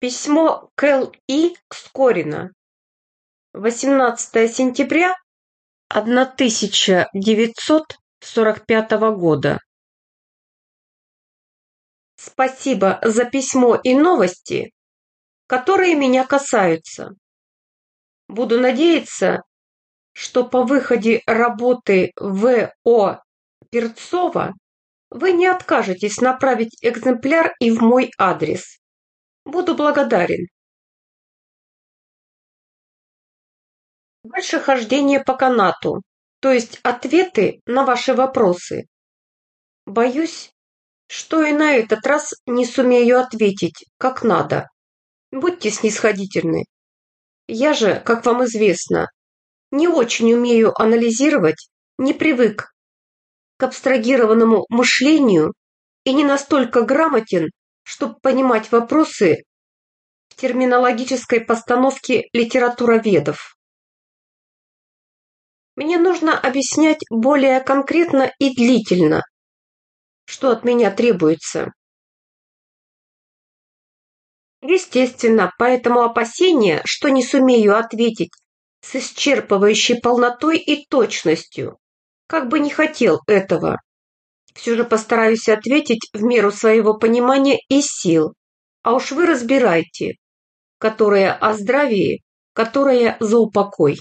Письмо к Л.И. Скорина. 18 сентября 1945 года. Спасибо за письмо и новости, которые меня касаются. Буду надеяться, что по выходе работы В.О. Перцова вы не откажетесь направить экземпляр и в мой адрес. Буду благодарен. Дальше хождение по канату, то есть ответы на ваши вопросы. Боюсь, что и на этот раз не сумею ответить, как надо. Будьте снисходительны. Я же, как вам известно, не очень умею анализировать, не привык к абстрагированному мышлению и не настолько грамотен, чтобы понимать вопросы в терминологической постановке литературоведов. Мне нужно объяснять более конкретно и длительно, что от меня требуется. Естественно, поэтому опасение, что не сумею ответить с исчерпывающей полнотой и точностью, как бы не хотел этого, все же постараюсь ответить в меру своего понимания и сил, а уж вы разбирайте, которое о здравии, которое за упокой.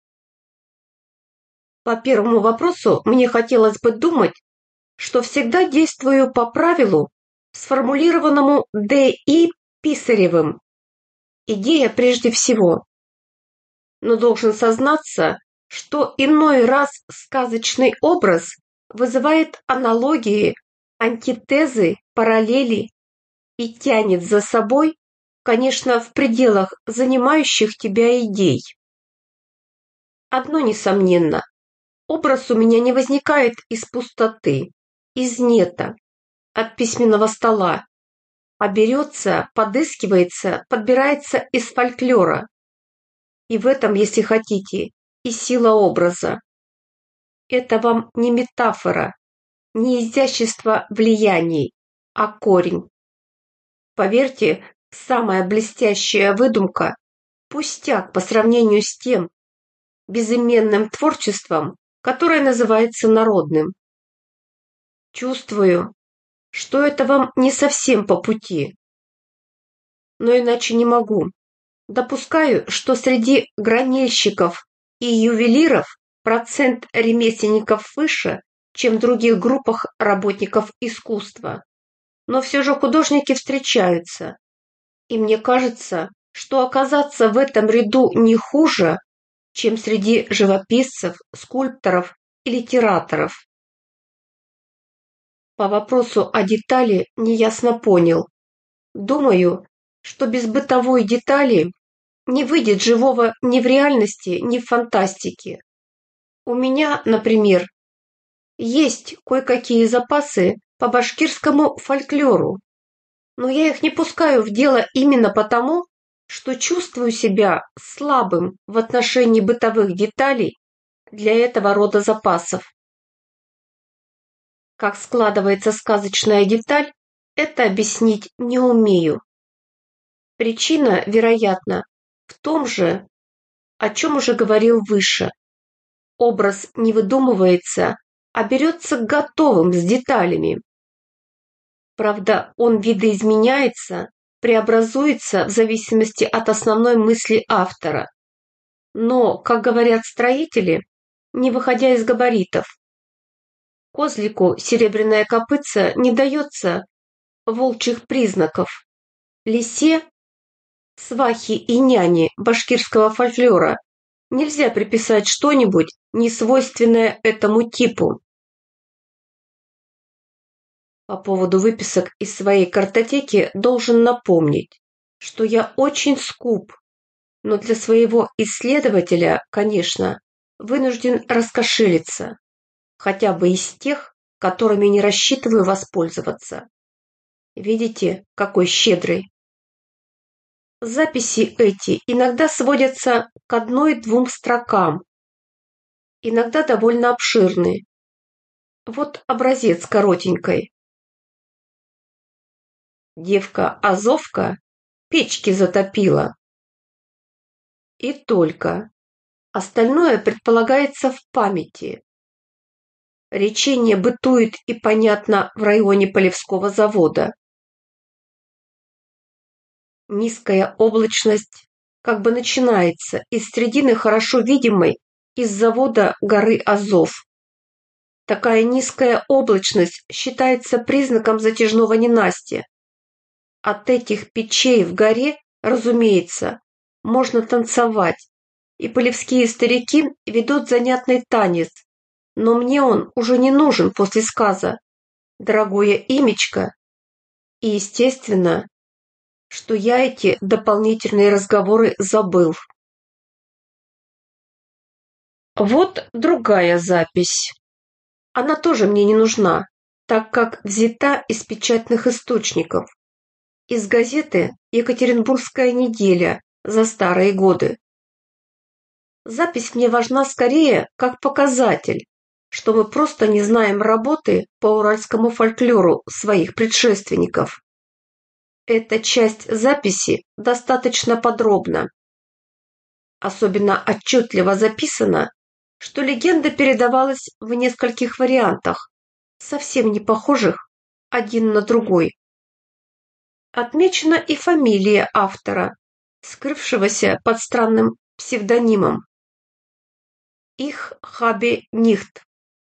По первому вопросу мне хотелось бы думать, что всегда действую по правилу, сформулированному Д.И. Писаревым. Идея прежде всего. Но должен сознаться, что иной раз сказочный образ вызывает аналогии, антитезы, параллели и тянет за собой, конечно, в пределах занимающих тебя идей. Одно несомненно, образ у меня не возникает из пустоты, из нета, от письменного стола, а берется, подыскивается, подбирается из фольклора. И в этом, если хотите, и сила образа. Это вам не метафора, не изящество влияний, а корень. Поверьте, самая блестящая выдумка – пустяк по сравнению с тем безыменным творчеством, которое называется народным. Чувствую, что это вам не совсем по пути. Но иначе не могу. Допускаю, что среди гранильщиков и ювелиров процент ремесленников выше, чем в других группах работников искусства. Но все же художники встречаются. И мне кажется, что оказаться в этом ряду не хуже, чем среди живописцев, скульпторов и литераторов. По вопросу о детали неясно понял. Думаю, что без бытовой детали не выйдет живого ни в реальности, ни в фантастике. У меня, например, есть кое-какие запасы по башкирскому фольклору, но я их не пускаю в дело именно потому, что чувствую себя слабым в отношении бытовых деталей для этого рода запасов. Как складывается сказочная деталь, это объяснить не умею. Причина, вероятно, в том же, о чем уже говорил выше. Образ не выдумывается, а берется готовым с деталями. Правда, он видоизменяется, преобразуется в зависимости от основной мысли автора. Но, как говорят строители, не выходя из габаритов. Козлику серебряное копытце не дается волчьих признаков. Лисе, свахе и няне башкирского фольклора нельзя приписать что-нибудь, не свойственное этому типу. По поводу выписок из своей картотеки должен напомнить, что я очень скуп, но для своего исследователя, конечно, вынужден раскошелиться, хотя бы из тех, которыми не рассчитываю воспользоваться. Видите, какой щедрый? Записи эти иногда сводятся к 1-2 строкам, иногда довольно обширны. Вот образец коротенькой. Девка-азовка печки затопило. И только. Остальное предполагается в памяти. Речение бытует и понятно в районе Полевского завода. Низкая облачность как бы начинается из средины хорошо видимой из завода горы Азов. Такая низкая облачность считается признаком затяжного ненастья. От этих печей в горе, разумеется, можно танцевать, и полевские старики ведут занятный танец, но мне он уже не нужен после сказа «Дорогое имечко», и, естественно, что я эти дополнительные разговоры забыл. Вот другая запись. Она тоже мне не нужна, так как взята из печатных источников, из газеты «Екатеринбургская неделя» за старые годы. Запись мне важна скорее как показатель, что мы просто не знаем работы по уральскому фольклору своих предшественников. Эта часть записи достаточно подробна. Особенно отчетливо записано, что легенда передавалась в нескольких вариантах, совсем не похожих один на другой. Отмечена и фамилия автора, скрывшегося под странным псевдонимом. Их Хабе Нихт.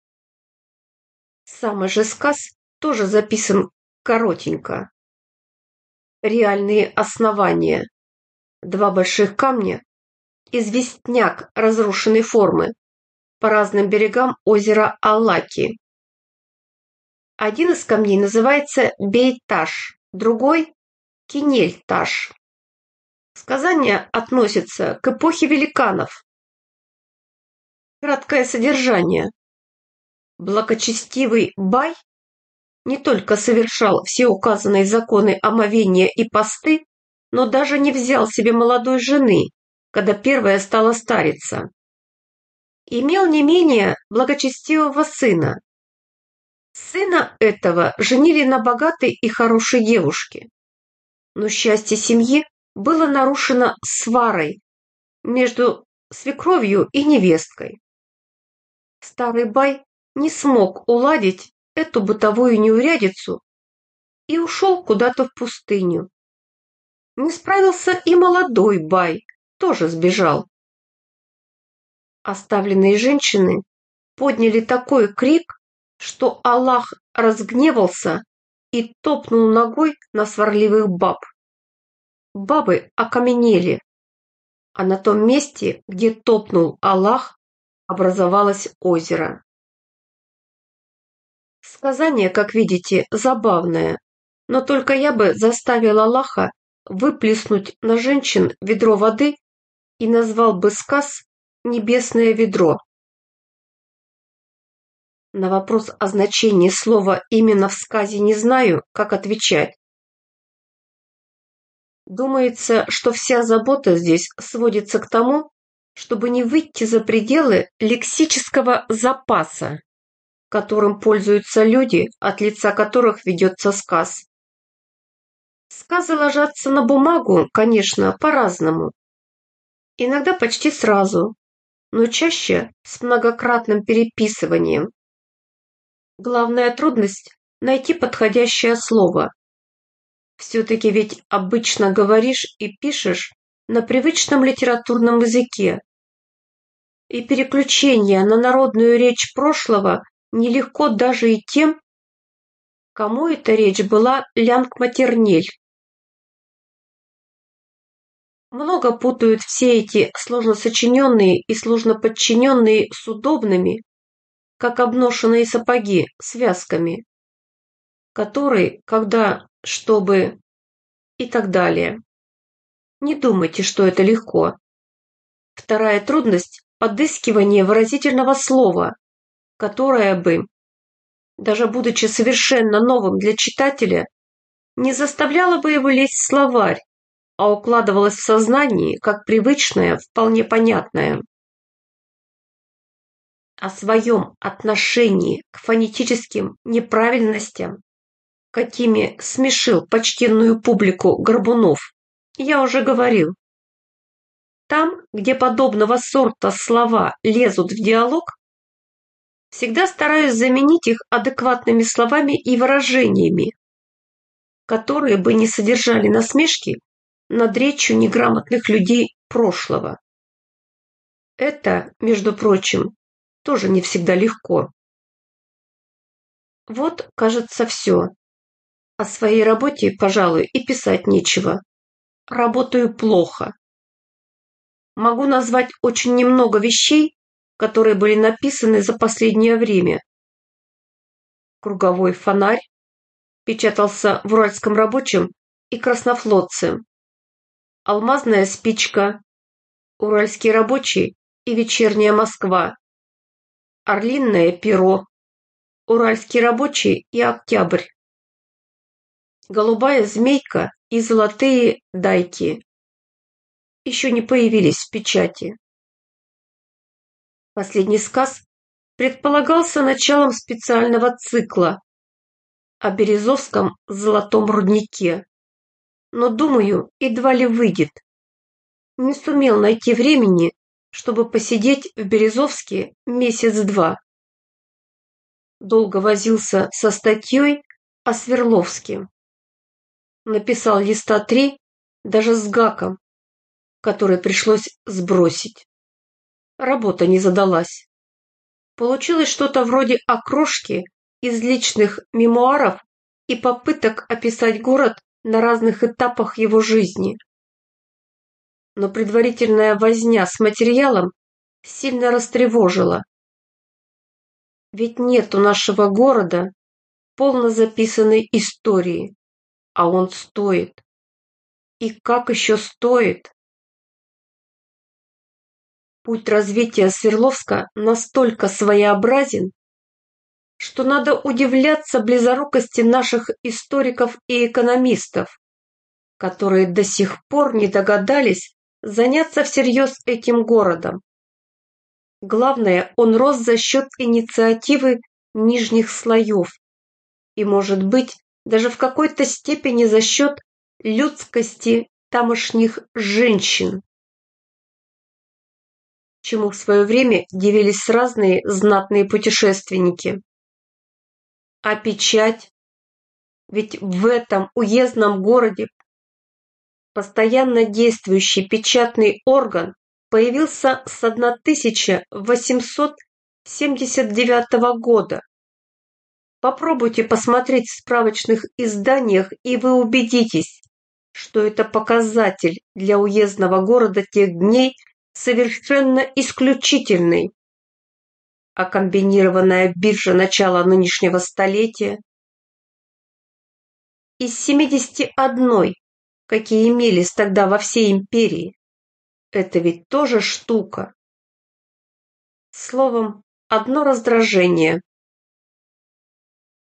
Самый же сказ тоже записан коротенько. Реальные основания. Два больших камня, известняк разрушенной формы, по разным берегам озера Алаки. Один из камней называется Бейташ, другой – Кинельташ. Сказание относится к эпохе великанов. Краткое содержание. Благочестивый Бай не только совершал все указанные законы омовения и посты, но даже не взял себе молодой жены, когда первая стала стариться. Имел не менее благочестивого сына. Сына этого женили на богатой и хорошей девушке. Но счастье семьи было нарушено сварой между свекровью и невесткой. Старый Бай не смог уладить эту бытовую неурядицу и ушел куда-то в пустыню. Не справился и молодой Бай, тоже сбежал. Оставленные женщины подняли такой крик, что Аллах разгневался и топнул ногой на сварливых баб. Бабы окаменели, а на том месте, где топнул Аллах, образовалось озеро. Сказание, как видите, забавное, но только я бы заставил Аллаха выплеснуть на женщин ведро воды и назвал бы сказ «Небесное ведро». На вопрос о значении слова именно в сказе не знаю, как отвечать. Думается, что вся забота здесь сводится к тому, чтобы не выйти за пределы лексического запаса, которым пользуются люди, от лица которых ведется сказ. Сказы ложатся на бумагу, конечно, по-разному. Иногда почти сразу, но чаще с многократным переписыванием. Главная трудность – найти подходящее слово. Все-таки ведь обычно говоришь и пишешь на привычном литературном языке. И переключение на народную речь прошлого нелегко даже и тем, кому эта речь была лянг-матернель. Много путают все эти сложно сочиненные и сложно подчиненные с удобными, как обношенные сапоги, связками, которые, когда, чтобы и так далее. Не думайте, что это легко. Вторая трудность – подыскивание выразительного слова, которое бы, даже будучи совершенно новым для читателя, не заставляло бы его лезть в словарь, а укладывалось в сознании как привычное, вполне понятное. О своем отношении к фонетическим неправильностям, какими смешил почтенную публику Горбунов, Я уже говорил, там, где подобного сорта слова лезут в диалог, всегда стараюсь заменить их адекватными словами и выражениями, которые бы не содержали насмешки над речью неграмотных людей прошлого. Это, между прочим, тоже не всегда легко. Вот, кажется, все. О своей работе, пожалуй, и писать нечего. Работаю плохо. Могу назвать очень немного вещей, которые были написаны за последнее время. Круговой фонарь печатался в Уральском рабочем и Краснофлотце. Алмазная спичка, Уральский рабочий и Вечерняя Москва. Орлиное перо, Уральский рабочий и Октябрь. Голубая змейка и золотые дайки еще не появились в печати. Последний сказ предполагался началом специального цикла о Березовском золотом руднике, но, думаю, едва ли выйдет. Не сумел найти времени, чтобы посидеть в Березовске месяц-два. Долго возился со статьей о Свердловске. Написал листа 3, даже с гаком, который пришлось сбросить. Работа не задалась. Получилось что-то вроде окрошки из личных мемуаров и попыток описать город на разных этапах его жизни. Но предварительная возня с материалом сильно растревожила. Ведь нет у нашего города полно записанной истории, а он стоит. И как еще стоит? Путь развития Свердловска настолько своеобразен, что надо удивляться близорукости наших историков и экономистов, которые до сих пор не догадались заняться всерьез этим городом. Главное, он рос за счет инициативы нижних слоев и, может быть, даже в какой-то степени за счет людскости тамошних женщин, чему в свое время дивились разные знатные путешественники. А печать? Ведь в этом уездном городе постоянно действующий печатный орган появился с 1879 года. Попробуйте посмотреть в справочных изданиях, и вы убедитесь, что это показатель для уездного города тех дней совершенно исключительный. А комбинированная биржа начала нынешнего столетия из 71, какие имелись тогда во всей империи, это ведь тоже штука. Словом, одно раздражение.